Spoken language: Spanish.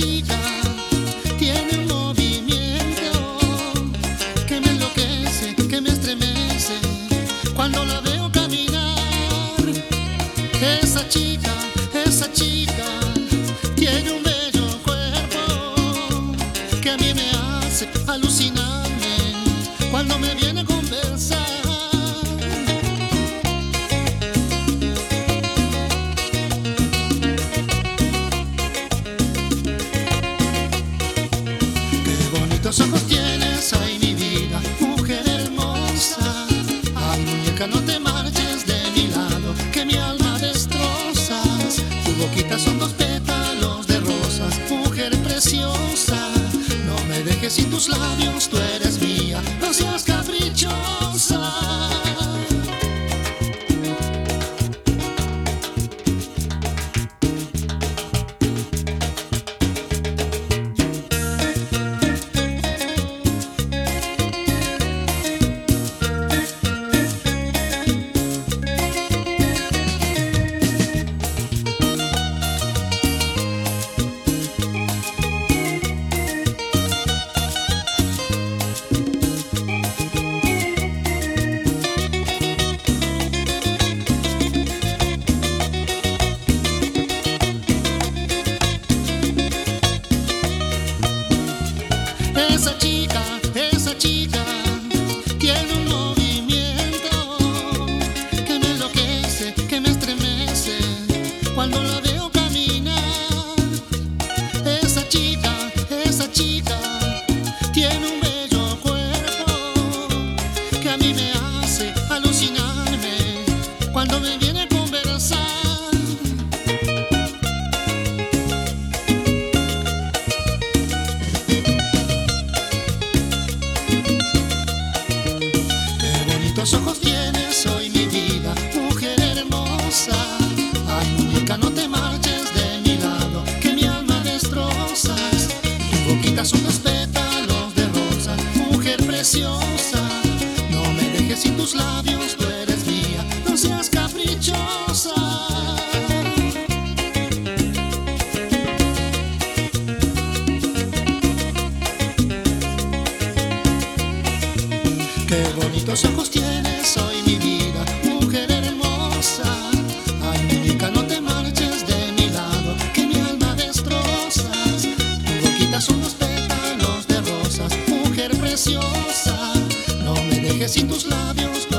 chica tiene un movimiento que me enloquece, que me estremece cuando la veo caminar. Esa chica tiene un bello cuerpo que a mí me hace alucinarme cuando me viene a conversar. Los ojos tienes, ay mi vida, mujer hermosa. Ay muñeca, no te marches de mi lado, que mi alma destrozas. Tu boquita son dos pétalos de rosas, mujer preciosa. No me dejes sin tus labios, tú eres mía, no seas caprichosa. Esa chica tiene un movimiento que me enloquece, que me estremece cuando la veo caminar. Esa chica tiene un bello cuerpo que a mí me hace alucinarme cuando me viene a conversar. Los ojos tienes, hoy mi vida, mujer hermosa. Ay muñeca, no te marches de mi lado, que mi alma destrozas. Tu boquita son dos pétalos de rosa, mujer preciosa. No me dejes sin tus labios, tú eres mía, no seas caprichosa. Qué bonitos ojos tienes, hoy mi vida, mujer hermosa. Ay muñeca, no te marches de mi lado, que mi alma destrozas. Tu boquita son los pétalos de rosas, mujer preciosa. No me dejes sin tus labios,